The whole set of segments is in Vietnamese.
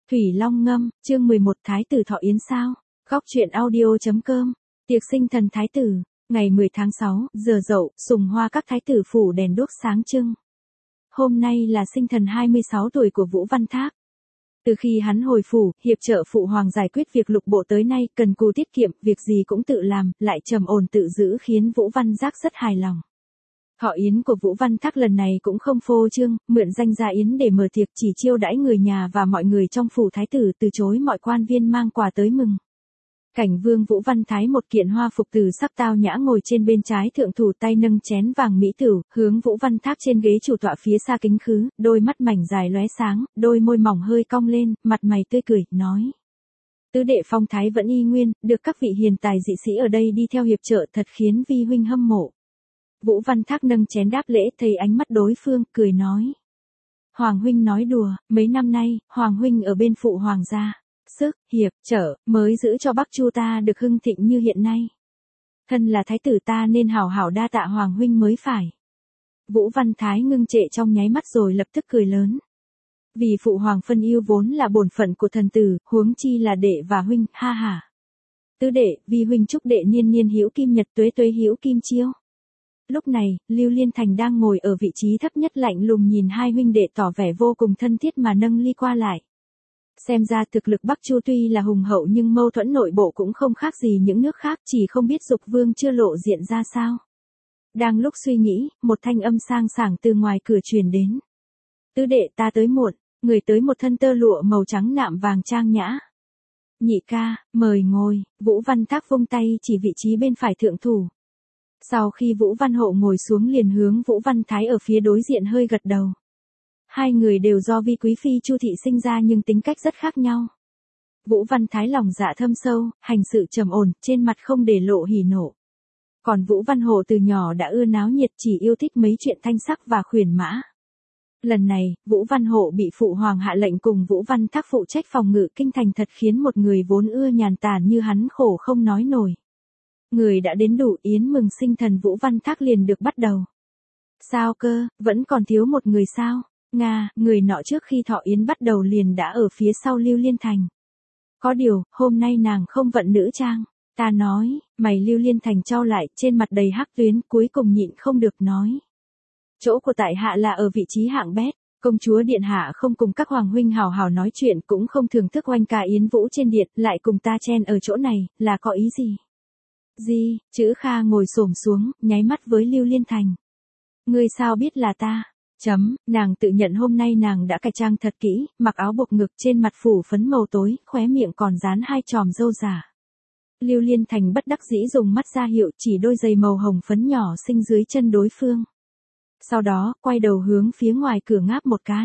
Thủy Long ngâm, chương 11 Thái tử thọ yến sao? Góc truyện audio.com. Tiệc sinh thần thái tử, ngày 10 tháng 6, giờ dậu, sùng hoa các thái tử phủ đèn đuốc sáng trưng. Hôm nay là sinh thần 26 tuổi của Vũ Văn Thác. Từ khi hắn hồi phủ, hiệp trợ phụ hoàng giải quyết việc lục bộ tới nay, cần cù tiết kiệm, việc gì cũng tự làm, lại trầm ổn tự giữ khiến Vũ Văn Giác rất hài lòng. Thọ yến của Vũ Văn Thác lần này cũng không phô trương, mượn danh gia yến để mở tiệc, chỉ chiêu đãi người nhà và mọi người trong phủ thái tử, từ chối mọi quan viên mang quà tới mừng. Cảnh vương Vũ Văn Thái một kiện hoa phục từ sắc tao nhã ngồi trên bên trái thượng thủ, tay nâng chén vàng mỹ tửu, hướng Vũ Văn Thác trên ghế chủ tọa phía xa kính khứ, đôi mắt mảnh dài lóe sáng, đôi môi mỏng hơi cong lên, mặt mày tươi cười, nói: Tứ đệ phong thái vẫn y nguyên, được các vị hiền tài dị sĩ ở đây đi theo hiệp trợ, thật khiến vi huynh hâm mộ. Vũ Văn Thác nâng chén đáp lễ, thấy ánh mắt đối phương, cười nói: Hoàng huynh nói đùa, mấy năm nay, Hoàng huynh ở bên phụ hoàng gia, sức, hiệp, trợ, mới giữ cho Bắc Chu ta được hưng thịnh như hiện nay. Thân là thái tử ta nên hảo hảo đa tạ Hoàng huynh mới phải. Vũ Văn Thái ngưng trệ trong nháy mắt rồi lập tức cười lớn. Vì phụ hoàng phân yêu vốn là bổn phận của thần tử, huống chi là đệ và huynh, ha ha. Tứ đệ, vi huynh chúc đệ niên niên hữu kim nhật, tuế tuế hữu kim chiêu. Lúc này, Lưu Liên Thành đang ngồi ở vị trí thấp nhất lạnh lùng nhìn hai huynh đệ tỏ vẻ vô cùng thân thiết mà nâng ly qua lại. Xem ra thực lực Bắc Chu tuy là hùng hậu nhưng mâu thuẫn nội bộ cũng không khác gì những nước khác, chỉ không biết Dục Vương chưa lộ diện ra sao. Đang lúc suy nghĩ, một thanh âm sang sảng từ ngoài cửa truyền đến. Tứ đệ, ta tới muộn, người tới một thân tơ lụa màu trắng nạm vàng trang nhã. Nhị ca, mời ngồi. Vũ Văn Thác vung tay chỉ vị trí bên phải thượng thủ. Sau khi Vũ Văn Hộ ngồi xuống liền hướng Vũ Văn Thái ở phía đối diện hơi gật đầu. Hai người đều do vi quý phi Chu thị sinh ra nhưng tính cách rất khác nhau. Vũ Văn Thái lòng dạ thâm sâu, hành sự trầm ổn, trên mặt không để lộ hỉ nộ. Còn Vũ Văn Hộ từ nhỏ đã ưa náo nhiệt, chỉ yêu thích mấy chuyện thanh sắc và khuyển mã. Lần này, Vũ Văn Hộ bị phụ hoàng hạ lệnh cùng Vũ Văn Thác phụ trách phòng ngự kinh thành, thật khiến một người vốn ưa nhàn tản như hắn khổ không nói nổi. Người đã đến đủ, yến mừng sinh thần Vũ Văn Thác liền được bắt đầu. Sao cơ, vẫn còn thiếu một người sao? Nga, người nọ trước khi thọ yến bắt đầu liền đã ở phía sau Lưu Liên Thành. Có điều, hôm nay nàng không vận nữ trang. Ta nói, mày Lưu Liên Thành trao lại, trên mặt đầy hắc tuyến, cuối cùng nhịn không được nói. Chỗ của tại hạ là ở vị trí hạng bét, công chúa điện hạ không cùng các hoàng huynh hào hào nói chuyện, cũng không thưởng thức oanh ca yến vũ trên điện, lại cùng ta chen ở chỗ này, là có ý gì? Gì? Chữ Kha ngồi xổm xuống, nháy mắt với Lưu Liên Thành. Ngươi sao biết là ta? Nàng tự nhận hôm nay nàng đã cải trang thật kỹ, mặc áo buộc ngực, trên mặt phủ phấn màu tối, khóe miệng còn dán hai chòm râu giả. Lưu Liên Thành bất đắc dĩ dùng mắt ra hiệu chỉ đôi giày màu hồng phấn nhỏ xinh dưới chân đối phương. Sau đó, quay đầu hướng phía ngoài cửa ngáp một cái.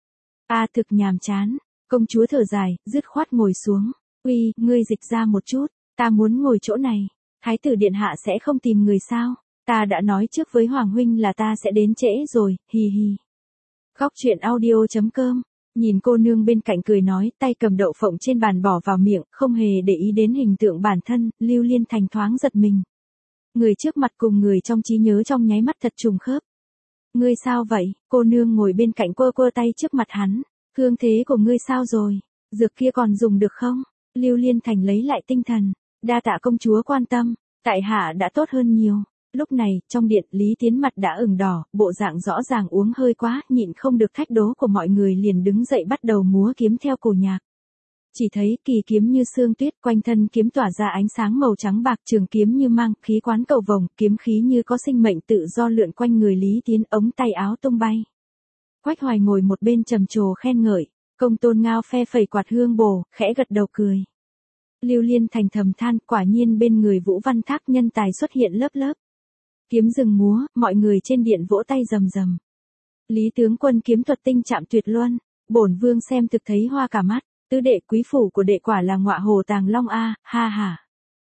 Thực nhàm chán. Công chúa thở dài, dứt khoát ngồi xuống. Uy, ngươi dịch ra một chút, ta muốn ngồi chỗ này. Thái tử điện hạ sẽ không tìm người sao? Ta đã nói trước với Hoàng huynh là ta sẽ đến trễ rồi, hi hi. Góc truyện audio.com. Nhìn cô nương bên cạnh cười nói, tay cầm đậu phộng trên bàn bỏ vào miệng, không hề để ý đến hình tượng bản thân, Lưu Liên Thành thoáng giật mình. Người trước mặt cùng người trong trí nhớ trong nháy mắt thật trùng khớp. Ngươi sao vậy? Cô nương ngồi bên cạnh quơ quơ tay trước mặt hắn. Thương thế của ngươi sao rồi? Dược kia còn dùng được không? Lưu Liên Thành lấy lại tinh thần. Đa tạ công chúa quan tâm, tại hạ đã tốt hơn nhiều. Lúc này, trong điện, Lý Tiến mặt đã ửng đỏ, bộ dạng rõ ràng uống hơi quá, nhịn không được thách đố của mọi người liền đứng dậy bắt đầu múa kiếm theo cổ nhạc. Chỉ thấy kỳ kiếm như sương tuyết, quanh thân kiếm tỏa ra ánh sáng màu trắng bạc, trường kiếm như mang, khí quán cầu vồng, kiếm khí như có sinh mệnh tự do lượn quanh người Lý Tiến, ống tay áo tung bay. Quách Hoài ngồi một bên trầm trồ khen ngợi, Công Tôn Ngao phe phẩy quạt hương bồ, khẽ gật đầu cười. Lưu Liên Thành thầm than, quả nhiên bên người Vũ Văn Thác nhân tài xuất hiện lớp lớp. Kiếm dừng múa, mọi người trên điện vỗ tay rầm rầm. Lý tướng quân kiếm thuật tinh chạm tuyệt luân, bổn vương xem thực thấy hoa cả mắt, tứ đệ quý phủ của đệ quả là ngọa hồ tàng long a, ha ha.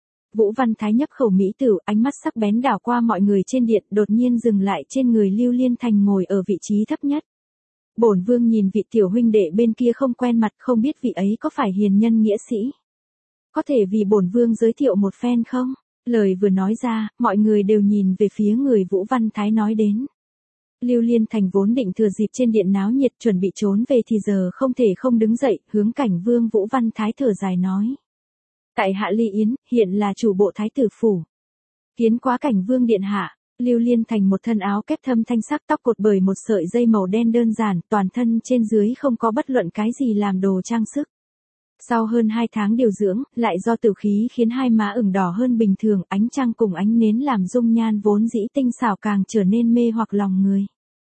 Vũ Văn Thái nhấp khẩu mỹ tửu, ánh mắt sắc bén đảo qua mọi người trên điện, đột nhiên dừng lại trên người Lưu Liên Thành ngồi ở vị trí thấp nhất. Bổn vương nhìn vị tiểu huynh đệ bên kia không quen mặt, không biết vị ấy có phải hiền nhân nghĩa sĩ. Có thể vì bổn vương giới thiệu một phen không? Lời vừa nói ra, mọi người đều nhìn về phía người Vũ Văn Thái nói đến. Lưu Liên Thành vốn định thừa dịp trên điện náo nhiệt chuẩn bị trốn về thì giờ không thể không đứng dậy, hướng Cảnh Vương Vũ Văn Thái thở dài nói. Tại hạ Ly Yến, hiện là chủ bộ thái tử phủ. Kiến quá Cảnh Vương điện hạ. Lưu Liên Thành một thân áo kép thâm thanh sắc, tóc cột bởi một sợi dây màu đen đơn giản, toàn thân trên dưới không có bất luận cái gì làm đồ trang sức. Sau hơn 2 tháng điều dưỡng, lại do tử khí khiến hai má ửng đỏ hơn bình thường, ánh trăng cùng ánh nến làm dung nhan vốn dĩ tinh xảo càng trở nên mê hoặc lòng người.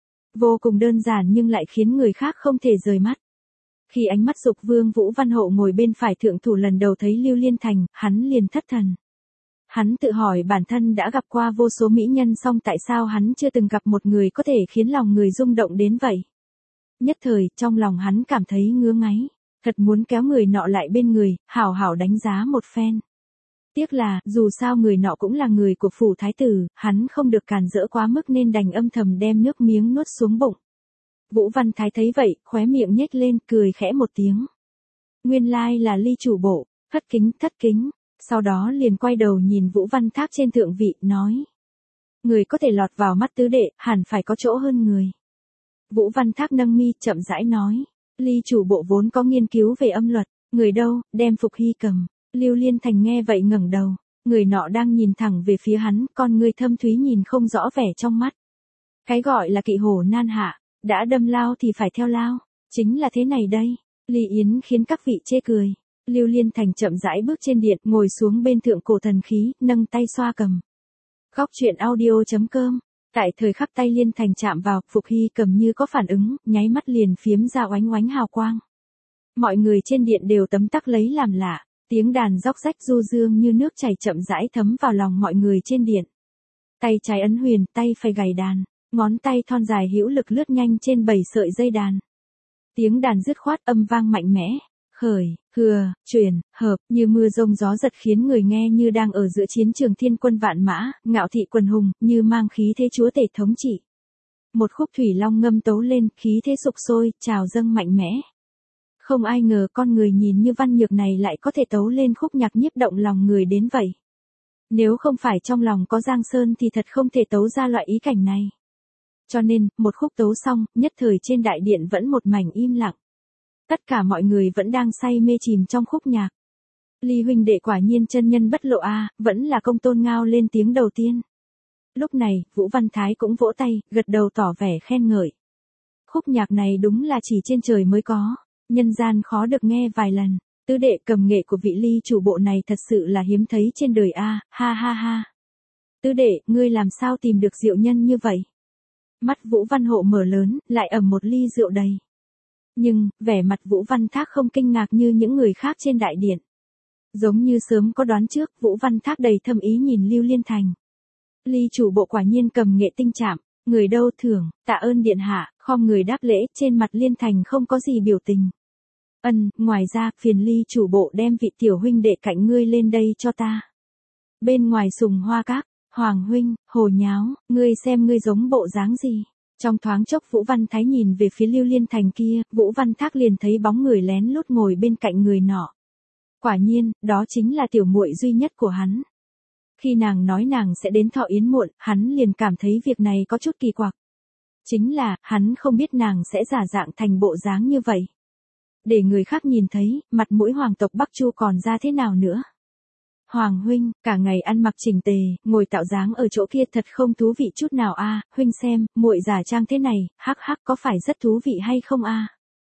Vô cùng đơn giản nhưng lại khiến người khác không thể rời mắt. Khi ánh mắt Dục Vương Vũ Văn Hộ ngồi bên phải thượng thủ lần đầu thấy Lưu Liên Thành, hắn liền thất thần. Hắn tự hỏi bản thân đã gặp qua vô số mỹ nhân, song tại sao hắn chưa từng gặp một người có thể khiến lòng người rung động đến vậy. Nhất thời, trong lòng hắn cảm thấy ngứa ngáy, thật muốn kéo người nọ lại bên người, hảo hảo đánh giá một phen. Tiếc là, dù sao người nọ cũng là người của phủ thái tử, hắn không được càn rỡ quá mức nên đành âm thầm đem nước miếng nuốt xuống bụng. Vũ Văn Thái thấy vậy, khóe miệng nhếch lên, cười khẽ một tiếng. Nguyên lai là Ly chủ bộ, thất kính. Sau đó liền quay đầu nhìn Vũ Văn Thác trên thượng vị, nói. Người có thể lọt vào mắt tứ đệ, hẳn phải có chỗ hơn người. Vũ Văn Thác nâng mi, chậm rãi nói. Ly chủ bộ vốn có nghiên cứu về âm luật, người đâu, đem Phục Hy cầm. Lưu Liên Thành nghe vậy ngẩng đầu, người nọ đang nhìn thẳng về phía hắn, con người thâm thúy nhìn không rõ vẻ trong mắt. Cái gọi là kỵ hổ nan hạ, đã đâm lao thì phải theo lao, chính là thế này đây. Ly Yến khiến các vị chê cười. Lưu Liên Thành chậm rãi bước trên điện, ngồi xuống bên thượng cổ thần khí, nâng tay xoa cầm. Góc truyện audio.com. Tại thời khắc tay Liên Thành chạm vào, Phục Hy cầm như có phản ứng, nháy mắt liền phiếm ra oánh oánh hào quang. Mọi người trên điện đều tấm tắc lấy làm lạ, tiếng đàn róc rách du dương như nước chảy chậm rãi thấm vào lòng mọi người trên điện. Tay trái ấn huyền, tay phải gảy đàn, ngón tay thon dài hữu lực lướt nhanh trên 7 sợi dây đàn. Tiếng đàn dứt khoát, âm vang mạnh mẽ. Khởi, hừa, truyền, hợp, như mưa rông gió giật khiến người nghe như đang ở giữa chiến trường thiên quân vạn mã, ngạo thị quần hùng, như mang khí thế chúa tể thống trị. Một khúc thủy long ngâm tấu lên, khí thế sục sôi, trào dâng mạnh mẽ. Không ai ngờ con người nhìn như văn nhược này lại có thể tấu lên khúc nhạc nhiếp động lòng người đến vậy. Nếu không phải trong lòng có Giang Sơn thì thật không thể tấu ra loại ý cảnh này. Cho nên, một khúc tấu xong, nhất thời trên đại điện vẫn một mảnh im lặng. Tất cả mọi người vẫn đang say mê chìm trong khúc nhạc. Ly huynh đệ quả nhiên chân nhân bất lộ a, vẫn là Công Tôn Ngao lên tiếng đầu tiên. Lúc này, Vũ Văn Thái cũng vỗ tay, gật đầu tỏ vẻ khen ngợi. Khúc nhạc này đúng là chỉ trên trời mới có, nhân gian khó được nghe vài lần. Tứ đệ, cầm nghệ của vị Ly chủ bộ này thật sự là hiếm thấy trên đời a, ha ha ha. Tứ đệ, ngươi làm sao tìm được rượu nhân như vậy? Mắt Vũ Văn Hộ mở lớn, lại ẩm một ly rượu đầy. Nhưng, vẻ mặt Vũ Văn Thác không kinh ngạc như những người khác trên đại điện. Giống như sớm có đoán trước, Vũ Văn Thác đầy thâm ý nhìn Lưu Liên Thành. Ly chủ bộ quả nhiên cầm nghệ tinh chạm, người đâu thưởng, tạ ơn điện hạ, khom người đáp lễ, trên mặt Liên Thành không có gì biểu tình. Ngoài ra, phiền Ly chủ bộ đem vị tiểu huynh đệ cạnh ngươi lên đây cho ta. Bên ngoài Sùng Hoa Các, Hoàng huynh, hồ nháo, ngươi xem ngươi giống bộ dáng gì. Trong thoáng chốc Vũ Văn Thái nhìn về phía Lưu Liên Thành kia, Vũ Văn Thác liền thấy bóng người lén lút ngồi bên cạnh người nọ. Quả nhiên, đó chính là tiểu muội duy nhất của hắn. Khi nàng nói nàng sẽ đến Thọ Yến muộn, hắn liền cảm thấy việc này có chút kỳ quặc. Chính là, hắn không biết nàng sẽ giả dạng thành bộ dáng như vậy. Để người khác nhìn thấy, mặt mũi hoàng tộc Bắc Chu còn ra thế nào nữa. Hoàng huynh, cả ngày ăn mặc chỉnh tề, ngồi tạo dáng ở chỗ kia thật không thú vị chút nào a, huynh xem, muội giả trang thế này, hắc hắc có phải rất thú vị hay không a?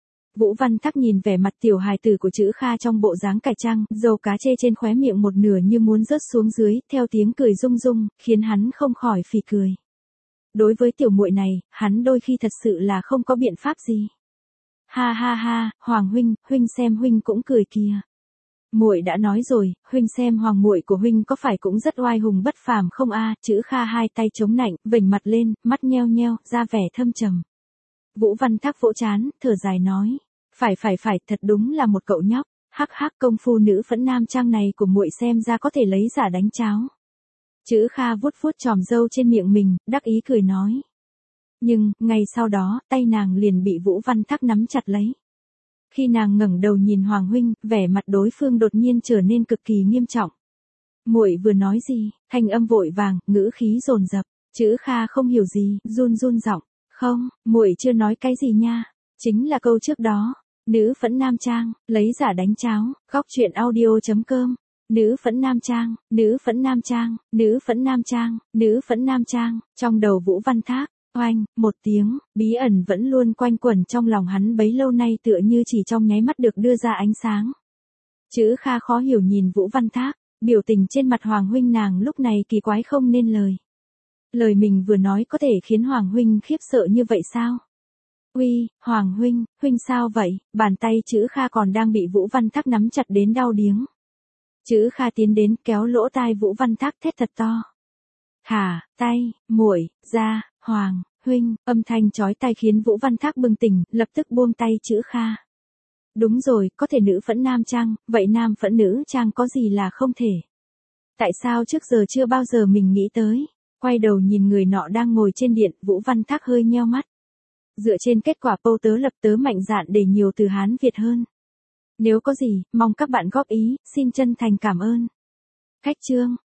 Vũ Văn Thác nhìn vẻ mặt tiểu hài tử của Chữ Kha trong bộ dáng cải trang, dầu cá chê trên khóe miệng một nửa như muốn rớt xuống dưới, theo tiếng cười rung rung, khiến hắn không khỏi phì cười. Đối với tiểu muội này, hắn đôi khi thật sự là không có biện pháp gì. Ha ha ha, Hoàng huynh, huynh xem huynh cũng cười kìa. Muội đã nói rồi, huynh xem hoàng muội của huynh có phải cũng rất oai hùng bất phàm không a? Chữ Kha hai tay chống nạnh, vểnh mặt lên, mắt nheo nheo, ra vẻ thâm trầm. Vũ Văn Thác vỗ trán, thở dài nói, phải, thật đúng là một cậu nhóc, hắc hắc công phu nữ phẫn nam trang này của muội xem ra có thể lấy giả đánh cháo. Chữ Kha vuốt chòm râu trên miệng mình, đắc ý cười nói. Nhưng, ngay sau đó, tay nàng liền bị Vũ Văn Thác nắm chặt lấy. Khi nàng ngẩng đầu nhìn Hoàng huynh, vẻ mặt đối phương đột nhiên trở nên cực kỳ nghiêm trọng. Muội vừa nói gì? Thanh âm vội vàng, ngữ khí dồn dập. Chữ Kha không hiểu gì, run giọng. Không, muội chưa nói cái gì nha. Chính là câu trước đó. Nữ phẫn nam trang, lấy giả đánh cháo, góc chuyện audio.com. Nữ phẫn nam trang, nữ phẫn nam trang, nữ phẫn nam trang, nữ phẫn nam trang, trong đầu Vũ Văn Thác, oanh, một tiếng, bí ẩn vẫn luôn quanh quẩn trong lòng hắn bấy lâu nay tựa như chỉ trong nháy mắt được đưa ra ánh sáng. Chữ Kha khó hiểu nhìn Vũ Văn Thác, biểu tình trên mặt Hoàng huynh nàng lúc này kỳ quái không nên lời. Lời mình vừa nói có thể khiến Hoàng huynh khiếp sợ như vậy sao? Uy, Hoàng huynh, huynh sao vậy? Bàn tay Chữ Kha còn đang bị Vũ Văn Thác nắm chặt đến đau điếng. Chữ Kha tiến đến kéo lỗ tai Vũ Văn Thác thét thật to. Hả, tay, muội, ra, Hoàng, huynh, âm thanh chói tai khiến Vũ Văn Thác bừng tỉnh, lập tức buông tay Chữ Kha. Đúng rồi, có thể nữ phẫn nam trang, vậy nam phẫn nữ trang có gì là không thể? Tại sao trước giờ chưa bao giờ mình nghĩ tới? Quay đầu nhìn người nọ đang ngồi trên điện, Vũ Văn Thác hơi nheo mắt. Dựa trên kết quả Pâu tớ lập tớ mạnh dạn để nhiều từ Hán Việt hơn. Nếu có gì, mong các bạn góp ý, xin chân thành cảm ơn. Khách chương.